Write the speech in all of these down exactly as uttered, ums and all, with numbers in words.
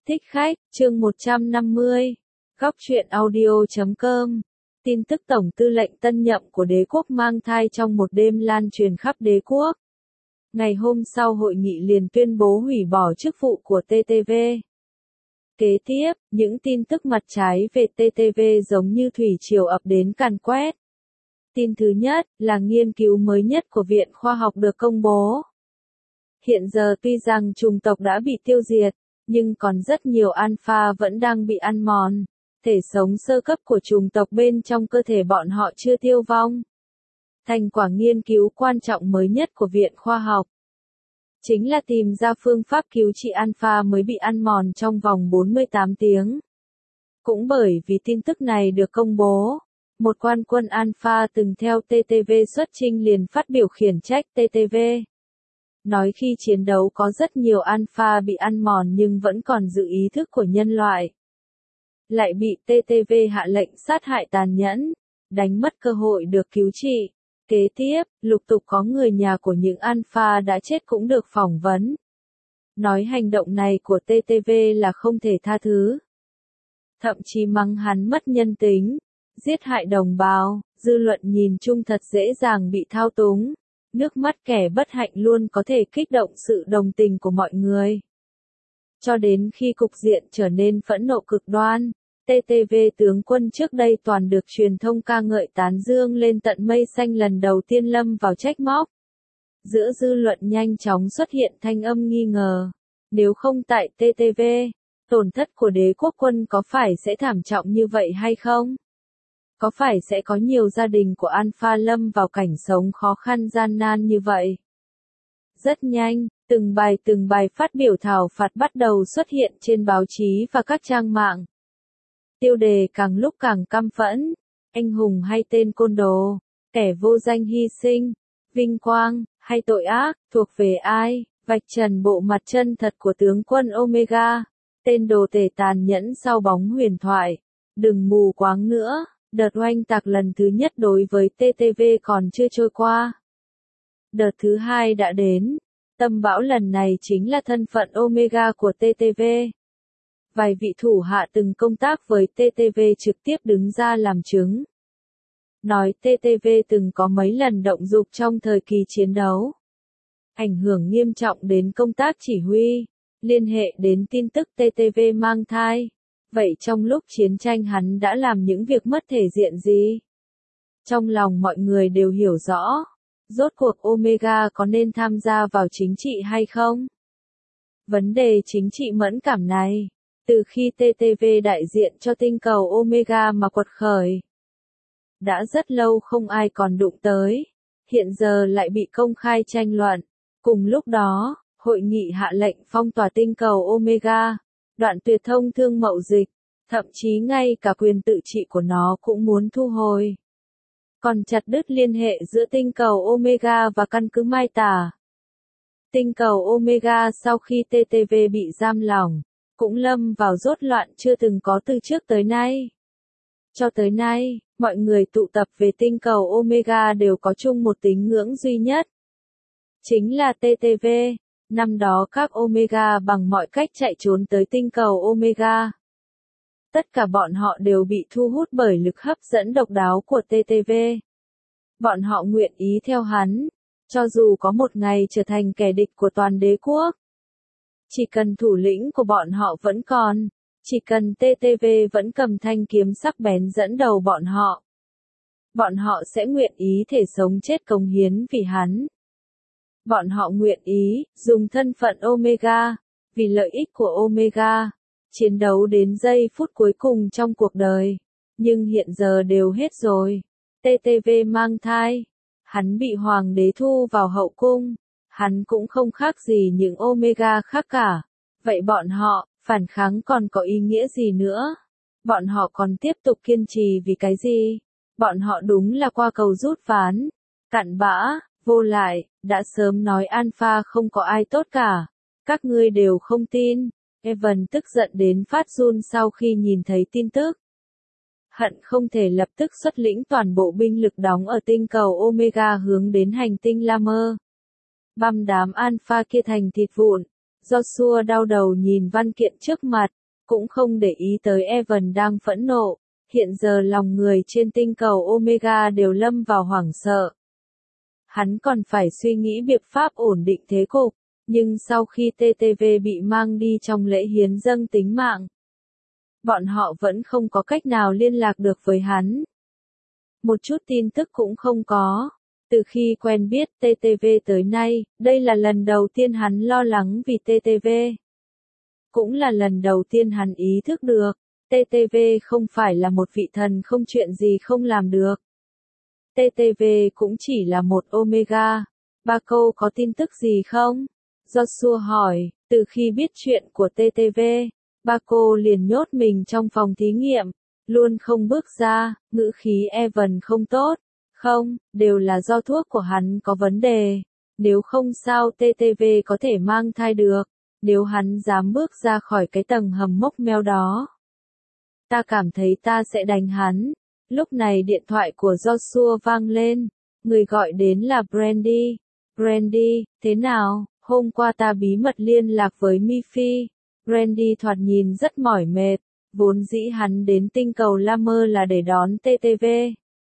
Thích khách, chương một trăm năm mươi. Góc truyện audio chấm com. Tin tức Tổng tư lệnh tân nhậm của đế quốc mang thai trong một đêm lan truyền khắp đế quốc. Ngày hôm sau hội nghị liền tuyên bố hủy bỏ chức vụ của tê tê vê. Kế tiếp, những tin tức mặt trái về tê tê vê giống như thủy triều ập đến càn quét. Tin thứ nhất là nghiên cứu mới nhất của Viện Khoa học được công bố. Hiện giờ tuy rằng chủng tộc đã bị tiêu diệt, nhưng còn rất nhiều alpha vẫn đang bị ăn mòn. Thể sống sơ cấp của chủng tộc bên trong cơ thể bọn họ chưa tiêu vong. Thành quả nghiên cứu quan trọng mới nhất của Viện Khoa học chính là tìm ra phương pháp cứu trị alpha mới bị ăn mòn trong vòng bốn mươi tám tiếng. Cũng bởi vì tin tức này được công bố, một quan quân alpha từng theo tê tê vê xuất chinh liền phát biểu khiển trách tê tê vê. Nói khi chiến đấu có rất nhiều alpha bị ăn mòn nhưng vẫn còn giữ ý thức của nhân loại. Lại bị tê tê vê hạ lệnh sát hại tàn nhẫn, đánh mất cơ hội được cứu trị. Kế tiếp, lục tục có người nhà của những alpha đã chết cũng được phỏng vấn. Nói hành động này của tê tê vê là không thể tha thứ. Thậm chí mắng hắn mất nhân tính, giết hại đồng bào, dư luận nhìn chung thật dễ dàng bị thao túng. Nước mắt kẻ bất hạnh luôn có thể kích động sự đồng tình của mọi người. Cho đến khi cục diện trở nên phẫn nộ cực đoan, tê tê vê tướng quân trước đây toàn được truyền thông ca ngợi tán dương lên tận mây xanh lần đầu tiên lâm vào trách móc. Giữa dư luận nhanh chóng xuất hiện thanh âm nghi ngờ. Nếu không tại tê tê vê, tổn thất của đế quốc quân có phải sẽ thảm trọng như vậy hay không? Có phải sẽ có nhiều gia đình của alpha lâm vào cảnh sống khó khăn gian nan như vậy? Rất nhanh, từng bài từng bài phát biểu thảo phạt bắt đầu xuất hiện trên báo chí và các trang mạng. Tiêu đề càng lúc càng căm phẫn, anh hùng hay tên côn đồ, kẻ vô danh hy sinh, vinh quang, hay tội ác, thuộc về ai, vạch trần bộ mặt chân thật của tướng quân Omega, tên đồ tể tàn nhẫn sau bóng huyền thoại. Đừng mù quáng nữa. Đợt oanh tạc lần thứ nhất đối với tê tê vê còn chưa trôi qua. Đợt thứ hai đã đến. Tâm bão lần này chính là thân phận Omega của tê tê vê. Vài vị thủ hạ từng công tác với tê tê vê trực tiếp đứng ra làm chứng. Nói tê tê vê từng có mấy lần động dục trong thời kỳ chiến đấu. Ảnh hưởng nghiêm trọng đến công tác chỉ huy, liên hệ đến tin tức tê tê vê mang thai. Vậy trong lúc chiến tranh hắn đã làm những việc mất thể diện gì? Trong lòng mọi người đều hiểu rõ. Rốt cuộc Omega có nên tham gia vào chính trị hay không? Vấn đề chính trị mẫn cảm này, từ khi tê tê vê đại diện cho tinh cầu Omega mà quật khởi, đã rất lâu không ai còn đụng tới. Hiện giờ lại bị công khai tranh luận. Cùng lúc đó, hội nghị hạ lệnh phong tỏa tinh cầu Omega. Đoạn tuyệt thông thương mậu dịch, thậm chí ngay cả quyền tự trị của nó cũng muốn thu hồi. Còn chặt đứt liên hệ giữa tinh cầu Omega và căn cứ Mai Tả. Tinh cầu Omega sau khi tê tê vê bị giam lỏng, cũng lâm vào rốt loạn chưa từng có từ trước tới nay. Cho tới nay, mọi người tụ tập về tinh cầu Omega đều có chung một tín ngưỡng duy nhất. Chính là tê tê vê. Năm đó các Omega bằng mọi cách chạy trốn tới tinh cầu Omega. Tất cả bọn họ đều bị thu hút bởi lực hấp dẫn độc đáo của tê tê vê. Bọn họ nguyện ý theo hắn, cho dù có một ngày trở thành kẻ địch của toàn đế quốc. Chỉ cần thủ lĩnh của bọn họ vẫn còn, chỉ cần tê tê vê vẫn cầm thanh kiếm sắc bén dẫn đầu bọn họ. Bọn họ sẽ nguyện ý thể sống chết cống hiến vì hắn. Bọn họ nguyện ý, dùng thân phận Omega, vì lợi ích của Omega, chiến đấu đến giây phút cuối cùng trong cuộc đời. Nhưng hiện giờ đều hết rồi. tê tê vê mang thai. Hắn bị hoàng đế thu vào hậu cung. Hắn cũng không khác gì những Omega khác cả. Vậy bọn họ, phản kháng còn có ý nghĩa gì nữa? Bọn họ còn tiếp tục kiên trì vì cái gì? Bọn họ đúng là qua cầu rút ván. Cặn bã. Vô lại, đã sớm nói alpha không có ai tốt cả. Các ngươi đều không tin. Evan tức giận đến phát run sau khi nhìn thấy tin tức. Hận không thể lập tức xuất lĩnh toàn bộ binh lực đóng ở tinh cầu Omega hướng đến hành tinh Lammer. Băm đám alpha kia thành thịt vụn. Joshua đau đầu nhìn văn kiện trước mặt, cũng không để ý tới Evan đang phẫn nộ. Hiện giờ lòng người trên tinh cầu Omega đều lâm vào hoảng sợ. Hắn còn phải suy nghĩ biện pháp ổn định thế cục, nhưng sau khi tê tê vê bị mang đi trong lễ hiến dâng tính mạng, bọn họ vẫn không có cách nào liên lạc được với hắn. Một chút tin tức cũng không có. Từ khi quen biết tê tê vê tới nay, đây là lần đầu tiên hắn lo lắng vì tê tê vê. Cũng là lần đầu tiên hắn ý thức được, tê tê vê không phải là một vị thần không chuyện gì không làm được. tê tê vê cũng chỉ là một Omega. Ba câu có tin tức gì không? Joshua hỏi, từ khi biết chuyện của tê tê vê, ba cô liền nhốt mình trong phòng thí nghiệm, luôn không bước ra. Ngữ khí Evan không tốt. Không, đều là do thuốc của hắn có vấn đề. Nếu không sao tê tê vê có thể mang thai được, nếu hắn dám bước ra khỏi cái tầng hầm mốc meo đó. Ta cảm thấy ta sẽ đánh hắn. Lúc này điện thoại của Joshua vang lên, người gọi đến là Brandy. Brandy, thế nào? Hôm qua ta bí mật liên lạc với Miffy. Brandy thoạt nhìn rất mỏi mệt, vốn dĩ hắn đến tinh cầu La Mơ là để đón tê tê vê.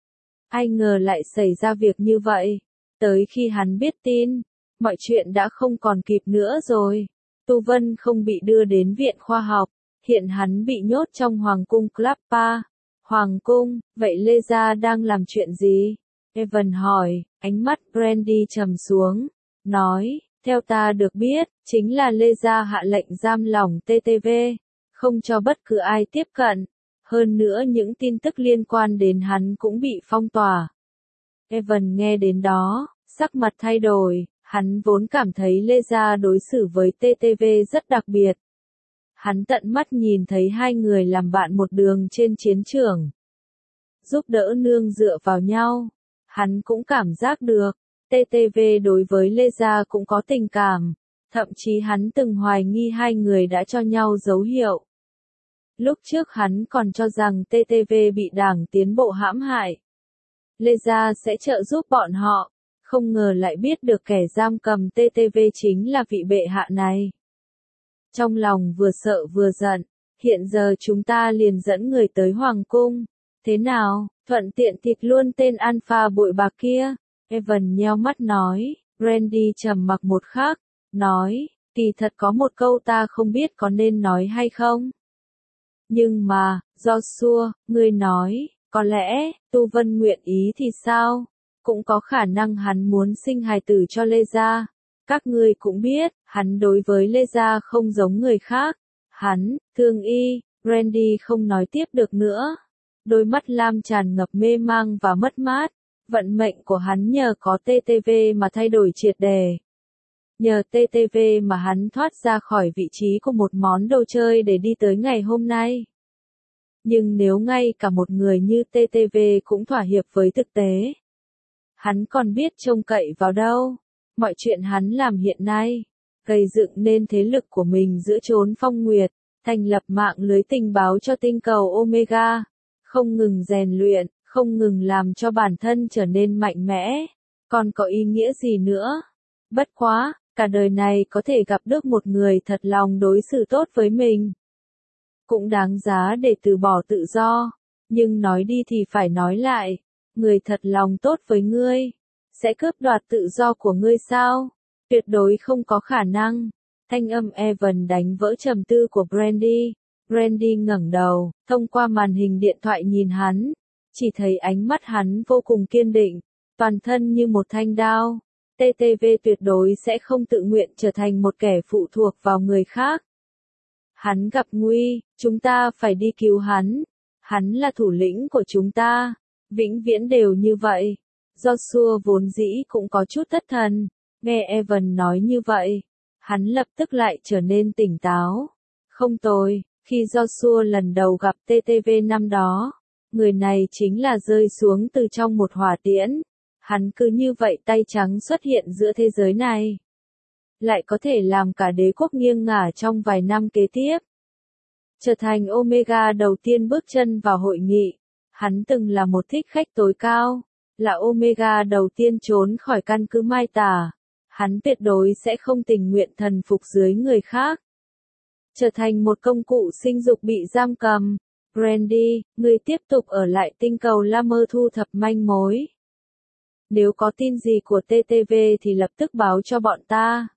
Ai ngờ lại xảy ra việc như vậy. Tới khi hắn biết tin, mọi chuyện đã không còn kịp nữa rồi. Tu Vân không bị đưa đến viện khoa học, hiện hắn bị nhốt trong Hoàng cung Klappa. Hoàng cung, vậy Lê Gia đang làm chuyện gì? Evan hỏi, ánh mắt Brandy trầm xuống, nói, theo ta được biết, chính là Lê Gia hạ lệnh giam lỏng tê tê vê, không cho bất cứ ai tiếp cận. Hơn nữa những tin tức liên quan đến hắn cũng bị phong tỏa. Evan nghe đến đó, sắc mặt thay đổi, hắn vốn cảm thấy Lê Gia đối xử với tê tê vê rất đặc biệt. Hắn tận mắt nhìn thấy hai người làm bạn một đường trên chiến trường, giúp đỡ nương dựa vào nhau. Hắn cũng cảm giác được, tê tê vê đối với Lê Gia cũng có tình cảm, thậm chí hắn từng hoài nghi hai người đã cho nhau dấu hiệu. Lúc trước hắn còn cho rằng tê tê vê bị Đảng Tiến bộ hãm hại, Lê Gia sẽ trợ giúp bọn họ, không ngờ lại biết được kẻ giam cầm tê tê vê chính là vị bệ hạ này. Trong lòng vừa sợ vừa giận, hiện giờ chúng ta liền dẫn người tới Hoàng cung. Thế nào, thuận tiện thịt luôn tên Alpha bội bạc kia? Evan nheo mắt nói. Brandy trầm mặc một khắc, nói, kỳ thật có một câu ta không biết có nên nói hay không. Nhưng mà, Joshua, ngươi nói, có lẽ, Tu Vân nguyện ý thì sao? Cũng có khả năng hắn muốn sinh hài tử cho Lê Gia. Các ngươi cũng biết, hắn đối với Lê Gia không giống người khác. Hắn, thương y, Brandy không nói tiếp được nữa. Đôi mắt lam tràn ngập mê mang và mất mát. Vận mệnh của hắn nhờ có tê tê vê mà thay đổi triệt đề. Nhờ tê tê vê mà hắn thoát ra khỏi vị trí của một món đồ chơi để đi tới ngày hôm nay. Nhưng nếu ngay cả một người như tê tê vê cũng thỏa hiệp với thực tế, hắn còn biết trông cậy vào đâu. Mọi chuyện hắn làm hiện nay, gây dựng nên thế lực của mình giữa chốn phong nguyệt, thành lập mạng lưới tình báo cho tinh cầu Omega, không ngừng rèn luyện, không ngừng làm cho bản thân trở nên mạnh mẽ, còn có ý nghĩa gì nữa? Bất quá, cả đời này có thể gặp được một người thật lòng đối xử tốt với mình, cũng đáng giá để từ bỏ tự do. Nhưng nói đi thì phải nói lại, người thật lòng tốt với ngươi, sẽ cướp đoạt tự do của ngươi sao? Tuyệt đối không có khả năng. Thanh âm Evan đánh vỡ trầm tư của Brandy. Brandy ngẩng đầu, thông qua màn hình điện thoại nhìn hắn, chỉ thấy ánh mắt hắn vô cùng kiên định, toàn thân như một thanh đao. tê tê vê tuyệt đối sẽ không tự nguyện trở thành một kẻ phụ thuộc vào người khác. Hắn gặp nguy, chúng ta phải đi cứu hắn. Hắn là thủ lĩnh của chúng ta, vĩnh viễn đều như vậy. Joshua vốn dĩ cũng có chút thất thần, nghe Evan nói như vậy, hắn lập tức lại trở nên tỉnh táo. Không tồi, khi Joshua lần đầu gặp tê tê vê năm đó, người này chính là rơi xuống từ trong một hỏa tiễn. Hắn cứ như vậy tay trắng xuất hiện giữa thế giới này, lại có thể làm cả đế quốc nghiêng ngả trong vài năm kế tiếp. Trở thành Omega đầu tiên bước chân vào hội nghị, hắn từng là một thích khách tối cao, là Omega đầu tiên trốn khỏi căn cứ Mai Tà. hắn tuyệt đối sẽ không tình nguyện thần phục dưới người khác. Trở thành một công cụ sinh dục bị giam cầm. Brandy, ngươi tiếp tục ở lại tinh cầu La Mơ thu thập manh mối. Nếu có tin gì của tê tê vê thì lập tức báo cho bọn ta.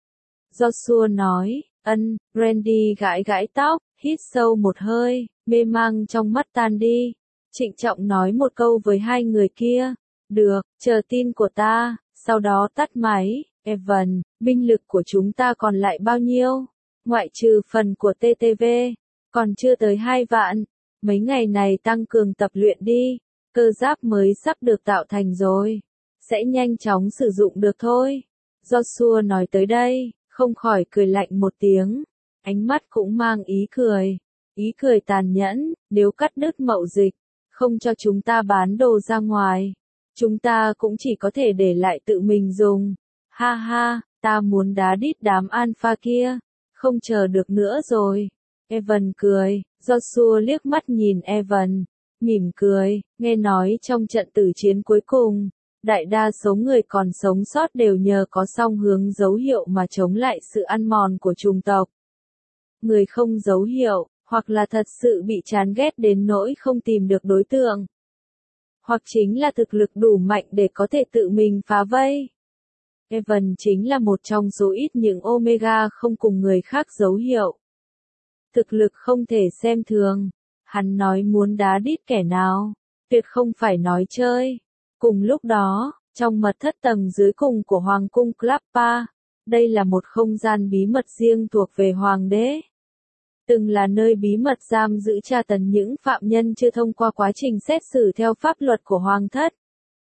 Joshua nói, ân, Brandy gãi gãi tóc, hít sâu một hơi, mê mang trong mắt tan đi. Trịnh trọng nói một câu với hai người kia. Được, chờ tin của ta, sau đó tắt máy. Evan, binh lực của chúng ta còn lại bao nhiêu? Ngoại trừ phần của tê tê vê, còn chưa tới hai vạn. Mấy ngày này tăng cường tập luyện đi, cơ giáp mới sắp được tạo thành rồi. Sẽ nhanh chóng sử dụng được thôi. Joshua nói tới đây, không khỏi cười lạnh một tiếng. Ánh mắt cũng mang ý cười. Ý cười tàn nhẫn, nếu cắt đứt mậu dịch, không cho chúng ta bán đồ ra ngoài. Chúng ta cũng chỉ có thể để lại tự mình dùng. Ha ha, ta muốn đá đít đám alpha kia. Không chờ được nữa rồi. Evan cười, Joshua liếc mắt nhìn Evan, mỉm cười, nghe nói trong trận tử chiến cuối cùng, đại đa số người còn sống sót đều nhờ có song hướng dấu hiệu mà chống lại sự ăn mòn của chủng tộc. Người không dấu hiệu, hoặc là thật sự bị chán ghét đến nỗi không tìm được đối tượng, hoặc chính là thực lực đủ mạnh để có thể tự mình phá vây. Evan chính là một trong số ít những Omega không cùng người khác dấu hiệu. Thực lực không thể xem thường. Hắn nói muốn đá đít kẻ nào, tuyệt không phải nói chơi. Cùng lúc đó, trong mật thất tầng dưới cùng của Hoàng cung Klappa, đây là một không gian bí mật riêng thuộc về Hoàng đế. Từng là nơi bí mật giam giữ tra tấn những phạm nhân chưa thông qua quá trình xét xử theo pháp luật của Hoàng thất.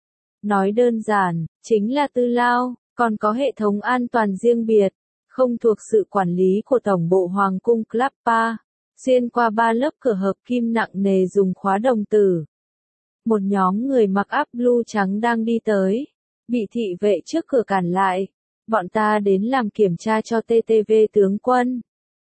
Nói đơn giản, chính là tư lao, còn có hệ thống an toàn riêng biệt, không thuộc sự quản lý của Tổng bộ Hoàng cung Klappa, xuyên qua ba lớp cửa hợp kim nặng nề dùng khóa đồng tử. Một nhóm người mặc áo blue trắng đang đi tới, bị thị vệ trước cửa cản lại. Bọn ta đến làm kiểm tra cho tê tê vê tướng quân.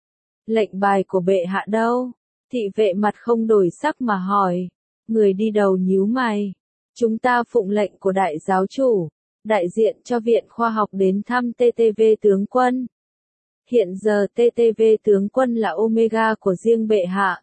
Lệnh bài của bệ hạ đâu? Thị vệ mặt không đổi sắc mà hỏi. Người đi đầu nhíu mày. Chúng ta phụng lệnh của đại giáo chủ, đại diện cho Viện Khoa học đến thăm tê tê vê tướng quân. Hiện giờ tê tê vê tướng quân là Omega của riêng bệ hạ.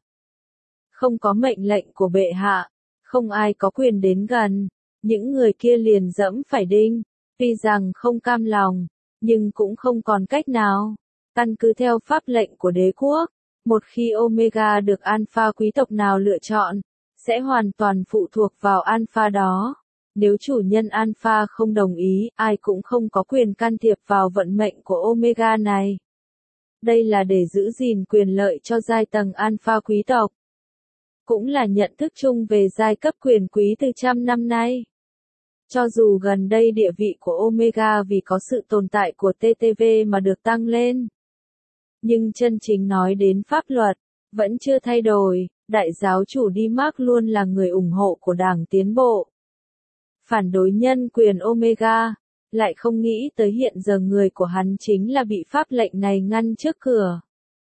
Không có mệnh lệnh của bệ hạ, không ai có quyền đến gần. Những người kia liền dẫm phải đinh, tuy rằng không cam lòng, nhưng cũng không còn cách nào. Căn cứ theo pháp lệnh của đế quốc, một khi Omega được Alpha quý tộc nào lựa chọn, sẽ hoàn toàn phụ thuộc vào Alpha đó. Nếu chủ nhân Alpha không đồng ý, ai cũng không có quyền can thiệp vào vận mệnh của Omega này. Đây là để giữ gìn quyền lợi cho giai tầng Alpha quý tộc. Cũng là nhận thức chung về giai cấp quyền quý từ trăm năm nay. Cho dù gần đây địa vị của Omega vì có sự tồn tại của tê tê vê mà được tăng lên, nhưng chân chính nói đến pháp luật, vẫn chưa thay đổi. Đại giáo chủ Dimark luôn là người ủng hộ của Đảng Tiến bộ. Phản đối nhân quyền Omega, lại không nghĩ tới hiện giờ người của hắn chính là bị pháp lệnh này ngăn trước cửa.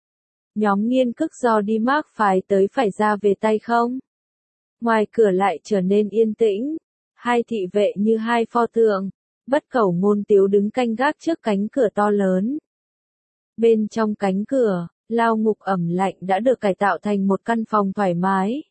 Nhóm nghiên cứu do Dimark phái tới phải ra về tay không? Ngoài cửa lại trở nên yên tĩnh. Hai thị vệ như hai pho tượng, bất cẩu ngôn tiếu đứng canh gác trước cánh cửa to lớn. Bên trong cánh cửa, lao ngục ẩm lạnh đã được cải tạo thành một căn phòng thoải mái.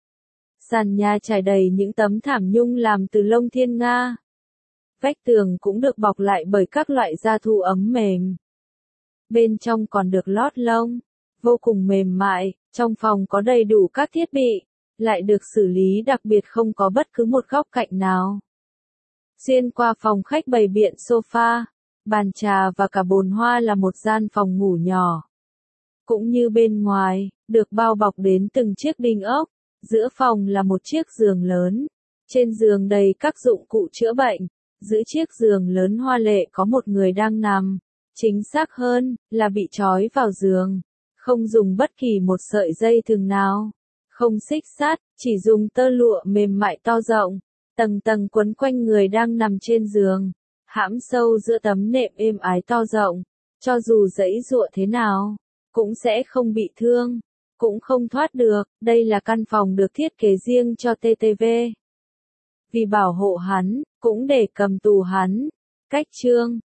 Sàn nhà trải đầy những tấm thảm nhung làm từ lông thiên nga. Vách tường cũng được bọc lại bởi các loại da thú ấm mềm. Bên trong còn được lót lông, vô cùng mềm mại, trong phòng có đầy đủ các thiết bị, lại được xử lý đặc biệt không có bất cứ một góc cạnh nào. Xuyên qua phòng khách bày biện sofa, bàn trà và cả bồn hoa là một gian phòng ngủ nhỏ. Cũng như bên ngoài, được bao bọc đến từng chiếc đinh ốc, giữa phòng là một chiếc giường lớn. Trên giường đầy các dụng cụ chữa bệnh, giữa chiếc giường lớn hoa lệ có một người đang nằm, chính xác hơn, là bị trói vào giường, không dùng bất kỳ một sợi dây thừng nào. Không xích sắt, chỉ dùng tơ lụa mềm mại to rộng, tầng tầng quấn quanh người đang nằm trên giường, hãm sâu giữa tấm nệm êm ái to rộng, cho dù giãy giụa thế nào, cũng sẽ không bị thương, cũng không thoát được. Đây là căn phòng được thiết kế riêng cho tê tê vê. Vì bảo hộ hắn, cũng để cầm tù hắn. Cách chương